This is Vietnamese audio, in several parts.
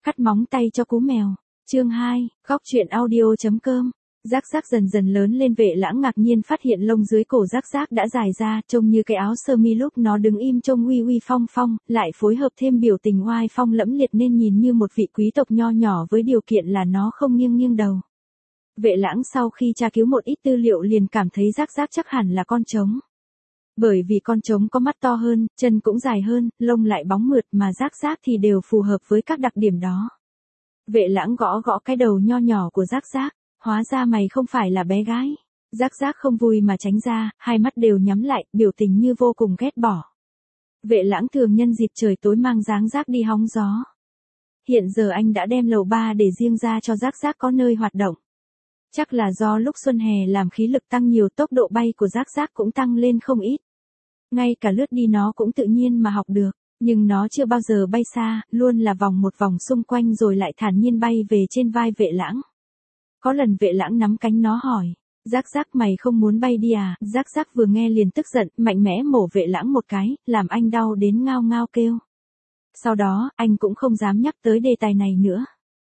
Cắt móng tay cho cú mèo. Chương 2, góc truyện audio.com. Giác giác dần dần lớn lên. Vệ Lãng ngạc nhiên phát hiện lông dưới cổ giác giác đã dài ra, trông như cái áo sơ mi lúc nó đứng im trông uy uy phong phong, lại phối hợp thêm biểu tình oai phong lẫm liệt nên nhìn như một vị quý tộc nho nhỏ với điều kiện là nó không nghiêng nghiêng đầu. Vệ Lãng sau khi tra cứu một ít tư liệu liền cảm thấy giác giác chắc hẳn là con trống. Bởi vì con trống có mắt to hơn, chân cũng dài hơn, lông lại bóng mượt mà giác giác thì đều phù hợp với các đặc điểm đó. Vệ Lãng gõ gõ cái đầu nho nhỏ của giác giác, hóa ra mày không phải là bé gái. Giác giác không vui mà tránh ra, hai mắt đều nhắm lại, biểu tình như vô cùng ghét bỏ. Vệ Lãng thường nhân dịp trời tối mang dáng giác đi hóng gió. Hiện giờ anh đã đem lầu 3 để riêng ra cho giác giác có nơi hoạt động. Chắc là do lúc xuân hè làm khí lực tăng nhiều, tốc độ bay của giác giác cũng tăng lên không ít. Ngay cả lướt đi nó cũng tự nhiên mà học được, nhưng nó chưa bao giờ bay xa, luôn là vòng một vòng xung quanh rồi lại thản nhiên bay về trên vai Vệ Lãng. Có lần Vệ Lãng nắm cánh nó hỏi, giác giác mày không muốn bay đi à? Giác giác vừa nghe liền tức giận, mạnh mẽ mổ Vệ Lãng một cái, làm anh đau đến ngao ngao kêu. Sau đó, anh cũng không dám nhắc tới đề tài này nữa.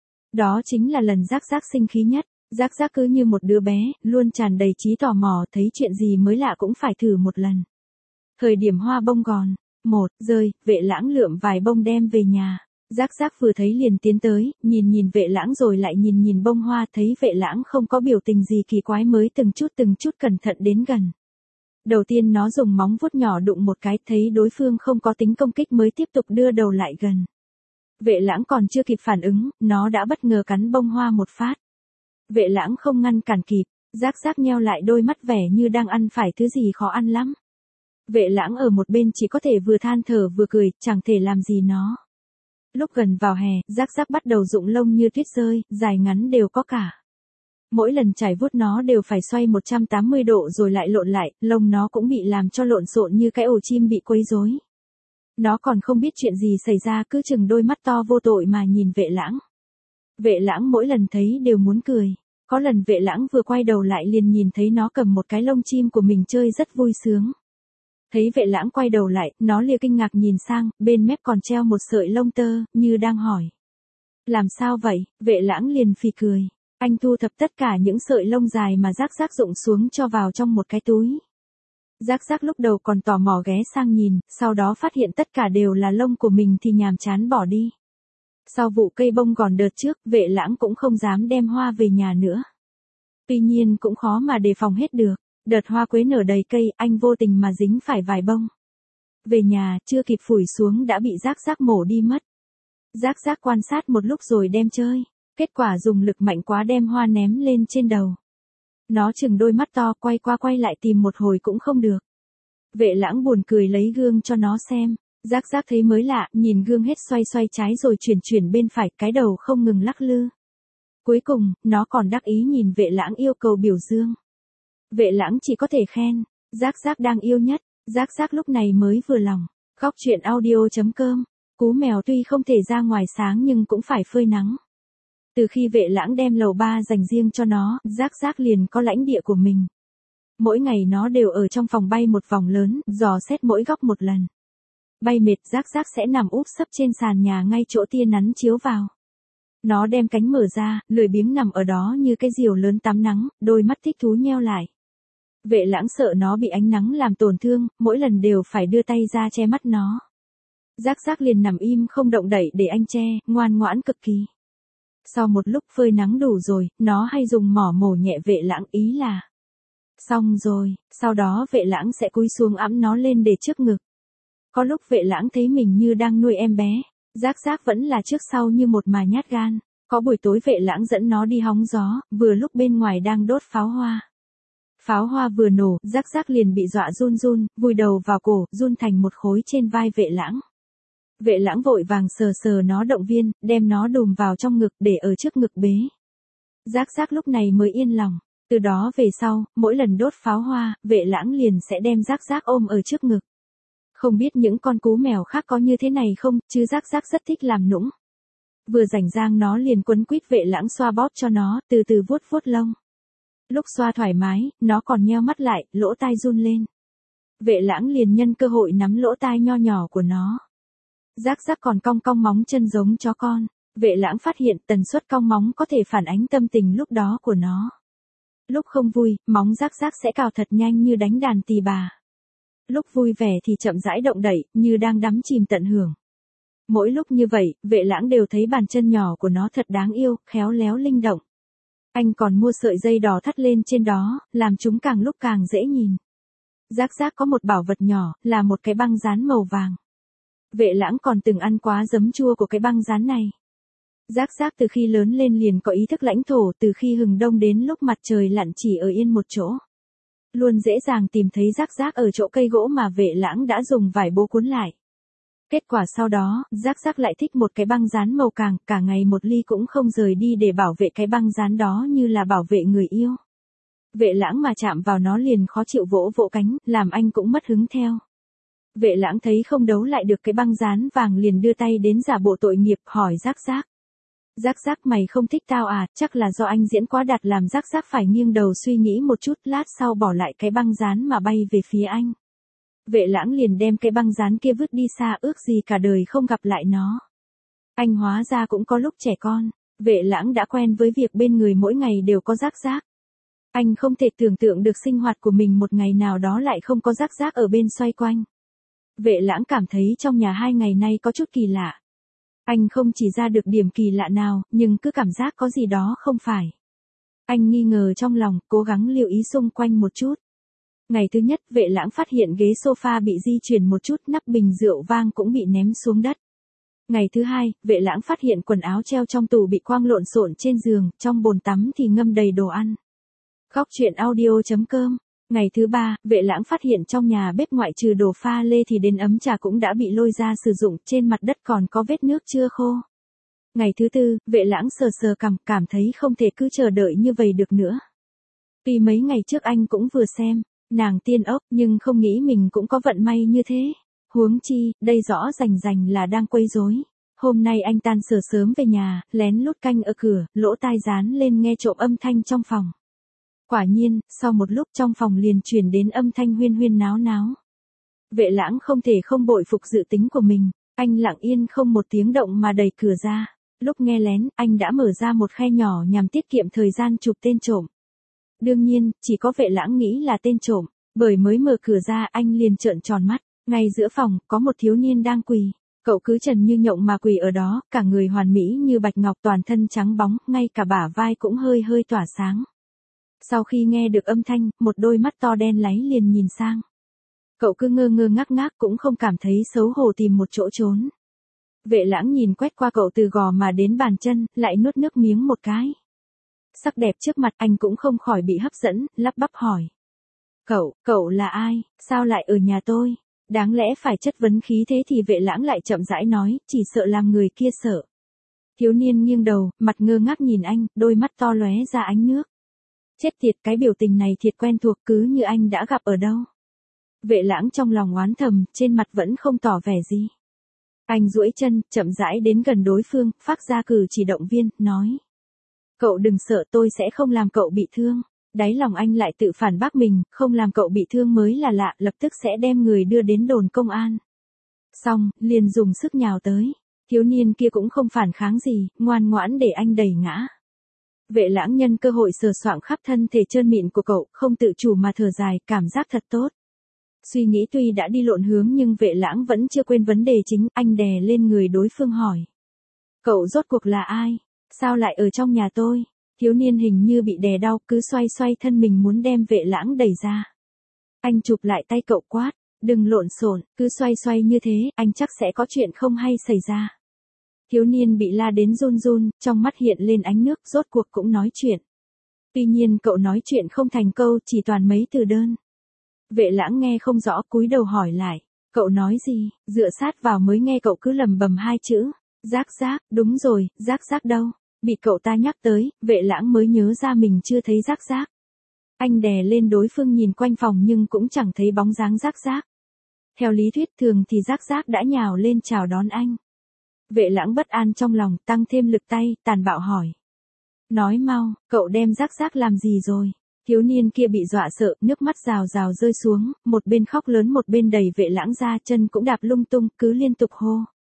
Đó chính là lần giác giác sinh khí nhất. Giác giác cứ như một đứa bé, luôn tràn đầy trí tò mò, thấy chuyện gì mới lạ cũng phải thử một lần. Thời điểm hoa bông gòn, rơi, Vệ Lãng lượm vài bông đem về nhà. Giác giác vừa thấy liền tiến tới, nhìn Vệ Lãng rồi lại nhìn bông hoa, thấy Vệ Lãng không có biểu tình gì kỳ quái mới từng chút cẩn thận đến gần. Đầu tiên nó dùng móng vuốt nhỏ đụng một cái, thấy đối phương không có tính công kích mới tiếp tục đưa đầu lại gần. Vệ Lãng còn chưa kịp phản ứng, nó đã bất ngờ cắn bông hoa một phát. Vệ Lãng không ngăn cản kịp, giác giác nheo lại đôi mắt vẻ như đang ăn phải thứ gì khó ăn lắm. Vệ Lãng ở một bên chỉ có thể vừa than thở vừa cười, chẳng thể làm gì nó. Lúc gần vào hè, giác giác bắt đầu rụng lông như tuyết rơi, dài ngắn đều có cả. Mỗi lần chải vuốt nó đều phải xoay 180 độ rồi lại lộn lại, lông nó cũng bị làm cho lộn xộn như cái ổ chim bị quấy rối. Nó còn không biết chuyện gì xảy ra, cứ chừng đôi mắt to vô tội mà nhìn Vệ Lãng. Vệ Lãng mỗi lần thấy đều muốn cười. Có lần Vệ Lãng vừa quay đầu lại liền nhìn thấy nó cầm một cái lông chim của mình chơi rất vui sướng. Thấy Vệ Lãng quay đầu lại, nó lìa kinh ngạc nhìn sang, bên mép còn treo một sợi lông tơ, như đang hỏi. Làm sao vậy? Vệ Lãng liền phì cười. Anh thu thập tất cả những sợi lông dài mà giác giác rụng xuống cho vào trong một cái túi. Giác giác lúc đầu còn tò mò ghé sang nhìn, sau đó phát hiện tất cả đều là lông của mình thì nhàm chán bỏ đi. Sau vụ cây bông gòn đợt trước, Vệ Lãng cũng không dám đem hoa về nhà nữa. Tuy nhiên cũng khó mà đề phòng hết được. Đợt hoa quế nở đầy cây, anh vô tình mà dính phải vài bông. Về nhà, chưa kịp phủi xuống đã bị giác giác mổ đi mất. Giác giác quan sát một lúc rồi đem chơi. Kết quả dùng lực mạnh quá đem hoa ném lên trên đầu. Nó chừng đôi mắt to quay qua quay lại tìm một hồi cũng không được. Vệ Lãng buồn cười lấy gương cho nó xem. Giác giác thấy mới lạ, nhìn gương hết xoay trái rồi chuyển bên phải, cái đầu không ngừng lắc lư. Cuối cùng, nó còn đắc ý nhìn Vệ Lãng yêu cầu biểu dương. Vệ Lãng chỉ có thể khen, giác giác đang yêu nhất, giác giác lúc này mới vừa lòng. Góc truyện audio.com, cú mèo tuy không thể ra ngoài sáng nhưng cũng phải phơi nắng. Từ khi Vệ Lãng đem lầu 3 dành riêng cho nó, giác giác liền có lãnh địa của mình. Mỗi ngày nó đều ở trong phòng bay một vòng lớn, dò xét mỗi góc một lần. Bay mệt, giác giác sẽ nằm úp sấp trên sàn nhà ngay chỗ tia nắng chiếu vào. Nó đem cánh mở ra, lười biếng nằm ở đó như cái diều lớn tắm nắng, đôi mắt thích thú nheo lại. Vệ Lãng sợ nó bị ánh nắng làm tổn thương, mỗi lần đều phải đưa tay ra che mắt nó. Giác giác liền nằm im không động đậy để anh che, ngoan ngoãn cực kỳ. Sau một lúc phơi nắng đủ rồi, nó hay dùng mỏ mổ nhẹ Vệ Lãng, ý là xong rồi, sau đó Vệ Lãng sẽ cúi xuống ẵm nó lên để trước ngực. Có lúc Vệ Lãng thấy mình như đang nuôi em bé, giác giác vẫn là trước sau như một mà nhát gan. Có buổi tối Vệ Lãng dẫn nó đi hóng gió, vừa lúc bên ngoài đang đốt pháo hoa. Pháo hoa vừa nổ, giác giác liền bị dọa run, vùi đầu vào cổ, run thành một khối trên vai Vệ Lãng. Vệ Lãng vội vàng sờ nó động viên, đem nó đùm vào trong ngực để ở trước ngực bế. Giác giác lúc này mới yên lòng. Từ đó về sau, mỗi lần đốt pháo hoa, Vệ Lãng liền sẽ đem giác giác ôm ở trước ngực. Không biết những con cú mèo khác có như thế này không, chứ giác giác rất thích làm nũng. Vừa rảnh rang nó liền quấn quýt Vệ Lãng xoa bóp cho nó, từ từ vuốt lông. Lúc xoa thoải mái, nó còn nheo mắt lại, lỗ tai run lên. Vệ Lãng liền nhân cơ hội nắm lỗ tai nho nhỏ của nó. Giác giác còn cong cong móng chân giống chó con. Vệ lãng phát hiện tần suất cong móng có thể phản ánh tâm tình lúc đó của nó. Lúc không vui, móng rác rác sẽ cào thật nhanh như đánh đàn tỳ bà. Lúc vui vẻ thì chậm rãi động đậy, như đang đắm chìm tận hưởng. Mỗi lúc như vậy, vệ lãng đều thấy bàn chân nhỏ của nó thật đáng yêu, khéo léo linh động. Anh còn mua sợi dây đỏ thắt lên trên đó, làm chúng càng lúc càng dễ nhìn. Rác rác có một bảo vật nhỏ, là một cái băng dán màu vàng. Vệ lãng còn từng ăn quá giấm chua của cái băng dán này. Rác rác từ khi lớn lên liền có ý thức lãnh thổ, từ khi hừng đông đến lúc mặt trời lặn chỉ ở yên một chỗ. Luôn dễ dàng tìm thấy rác rác ở chỗ cây gỗ mà vệ lãng đã dùng vải bố cuốn lại. Kết quả sau đó, rác rác lại thích một cái băng dán màu càng, cả ngày một ly cũng không rời đi để bảo vệ cái băng dán đó như là bảo vệ người yêu. Vệ lãng mà chạm vào nó liền khó chịu vỗ vỗ cánh, làm anh cũng mất hứng theo. Vệ lãng thấy không đấu lại được cái băng dán vàng liền đưa tay đến giả bộ tội nghiệp, hỏi rác rác. Rác rác, mày không thích tao à? Chắc là do anh diễn quá đạt làm rác rác phải nghiêng đầu suy nghĩ một chút, lát sau bỏ lại cái băng dán mà bay về phía anh. Vệ lãng liền đem cái băng dán kia vứt đi xa, ước gì cả đời không gặp lại nó. Anh hóa ra cũng có lúc trẻ con. Vệ lãng đã quen với việc bên người mỗi ngày đều có rác rác. Anh không thể tưởng tượng được sinh hoạt của mình một ngày nào đó lại không có rác rác ở bên xoay quanh. Vệ lãng cảm thấy trong nhà 2 ngày nay có chút kỳ lạ. Anh không chỉ ra được điểm kỳ lạ nào, nhưng cứ cảm giác có gì đó không phải. Anh nghi ngờ trong lòng, cố gắng lưu ý xung quanh một chút. Ngày thứ nhất, vệ lãng phát hiện ghế sofa bị di chuyển một chút, nắp bình rượu vang cũng bị ném xuống đất. Ngày thứ hai, vệ lãng phát hiện quần áo treo trong tủ bị quang lộn xộn trên giường, trong bồn tắm thì ngâm đầy đồ ăn. Góc truyện audio.com. Ngày thứ ba, vệ lãng phát hiện trong nhà bếp ngoại trừ đồ pha lê thì đến ấm trà cũng đã bị lôi ra sử dụng, trên mặt đất còn có vết nước chưa khô. Ngày thứ tư, vệ lãng sờ sờ cằm, cảm thấy không thể cứ chờ đợi như vậy được nữa. Tuy mấy ngày trước anh cũng vừa xem Nàng Tiên Ốc, nhưng không nghĩ mình cũng có vận may như thế. Huống chi, đây rõ rành rành là đang quấy rối. Hôm nay anh tan sở sớm về nhà, lén lút canh ở cửa, lỗ tai dán lên nghe trộm âm thanh trong phòng. Quả nhiên, sau một lúc trong phòng liền truyền đến âm thanh huyên huyên náo náo. Vệ lãng không thể không bội phục dự tính của mình, anh lặng yên không một tiếng động mà đẩy cửa ra. Lúc nghe lén, anh đã mở ra một khe nhỏ nhằm tiết kiệm thời gian chụp tên trộm. Đương nhiên, chỉ có vệ lãng nghĩ là tên trộm, bởi mới mở cửa ra anh liền trợn tròn mắt. Ngay giữa phòng, có một thiếu niên đang quỳ. Cậu cứ trần như nhộng mà quỳ ở đó, cả người hoàn mỹ như bạch ngọc, toàn thân trắng bóng, ngay cả bả vai cũng hơi hơi tỏa sáng. Sau khi nghe được âm thanh, một đôi mắt to đen láy liền nhìn sang. Cậu cứ ngơ ngơ ngác ngác cũng không cảm thấy xấu hổ tìm một chỗ trốn. Vệ lãng nhìn quét qua cậu từ gò mà đến bàn chân, lại nuốt nước miếng một cái. Sắc đẹp trước mặt anh cũng không khỏi bị hấp dẫn, lắp bắp hỏi. Cậu là ai, sao lại ở nhà tôi? Đáng lẽ phải chất vấn khí thế thì vệ lãng lại chậm rãi nói, chỉ sợ làm người kia sợ. Thiếu niên nghiêng đầu, mặt ngơ ngác nhìn anh, đôi mắt to lóe ra ánh nước. Chết tiệt, cái biểu tình này thiệt quen thuộc, cứ như anh đã gặp ở đâu. Vệ lãng trong lòng oán thầm, trên mặt vẫn không tỏ vẻ gì. Anh duỗi chân, chậm rãi đến gần đối phương, phát ra cử chỉ động viên, nói. Cậu đừng sợ, tôi sẽ không làm cậu bị thương. Đáy lòng anh lại tự phản bác mình, không làm cậu bị thương mới là lạ, lập tức sẽ đem người đưa đến đồn công an. Xong, liền dùng sức nhào tới. Thiếu niên kia cũng không phản kháng gì, ngoan ngoãn để anh đẩy ngã. Vệ lãng nhân cơ hội sờ soạng khắp thân thể trơn mịn của cậu, không tự chủ mà thở dài, cảm giác thật tốt. Suy nghĩ tuy đã đi lộn hướng nhưng vệ lãng vẫn chưa quên vấn đề chính, anh đè lên người đối phương hỏi. Cậu rốt cuộc là ai? Sao lại ở trong nhà tôi? Thiếu niên hình như bị đè đau, cứ xoay xoay thân mình muốn đem vệ lãng đẩy ra. Anh chụp lại tay cậu quát, đừng lộn xộn, cứ xoay xoay như thế, anh chắc sẽ có chuyện không hay xảy ra. Thiếu niên bị la đến run run, trong mắt hiện lên ánh nước, rốt cuộc cũng nói chuyện. Tuy nhiên cậu nói chuyện không thành câu, chỉ toàn mấy từ đơn. Vệ lãng nghe không rõ, cúi đầu hỏi lại, cậu nói gì? Dựa sát vào mới nghe cậu cứ lầm bầm 2 chữ, rác rác, đúng rồi, rác rác đâu? Bị cậu ta nhắc tới, vệ lãng mới nhớ ra mình chưa thấy rác rác. Anh đè lên đối phương nhìn quanh phòng nhưng cũng chẳng thấy bóng dáng rác rác. Theo lý thuyết thường thì rác rác đã nhào lên chào đón anh. Vệ lãng bất an trong lòng, tăng thêm lực tay, tàn bạo hỏi. Nói mau, cậu đem rác rác làm gì rồi? Thiếu niên kia bị dọa sợ, nước mắt rào rào rơi xuống, một bên khóc lớn một bên đẩy vệ lãng ra, chân cũng đạp lung tung, cứ liên tục hô.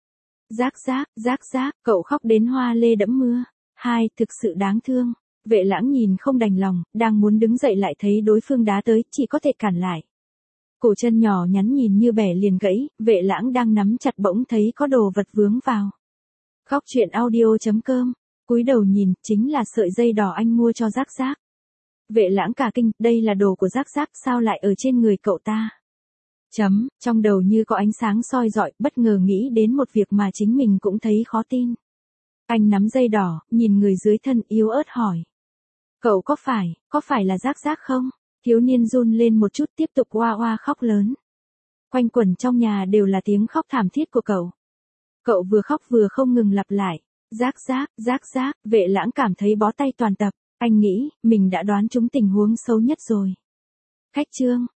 Giác giác, cậu khóc đến hoa lê đẫm mưa. Hai, thực sự đáng thương. Vệ lãng nhìn không đành lòng, đang muốn đứng dậy lại thấy đối phương đá tới, chỉ có thể cản lại. Cổ chân nhỏ nhắn nhìn như bẻ liền gãy, vệ lãng đang nắm chặt bỗng thấy có đồ vật vướng vào. Khóc chuyện audio.com, cúi đầu nhìn, chính là sợi dây đỏ anh mua cho giác giác. Vệ lãng cả kinh, đây là đồ của giác giác sao lại ở trên người cậu ta? Trong đầu như có ánh sáng soi rọi, bất ngờ nghĩ đến một việc mà chính mình cũng thấy khó tin. Anh nắm dây đỏ, nhìn người dưới thân yếu ớt hỏi. Cậu có phải là giác giác không? Thiếu niên run lên một chút tiếp tục oa oa khóc lớn. Quanh quẩn trong nhà đều là tiếng khóc thảm thiết của cậu. Cậu vừa khóc vừa không ngừng lặp lại. Giác giác, vệ lãng cảm thấy bó tay toàn tập. Anh nghĩ, mình đã đoán trúng tình huống xấu nhất rồi. Khách trương,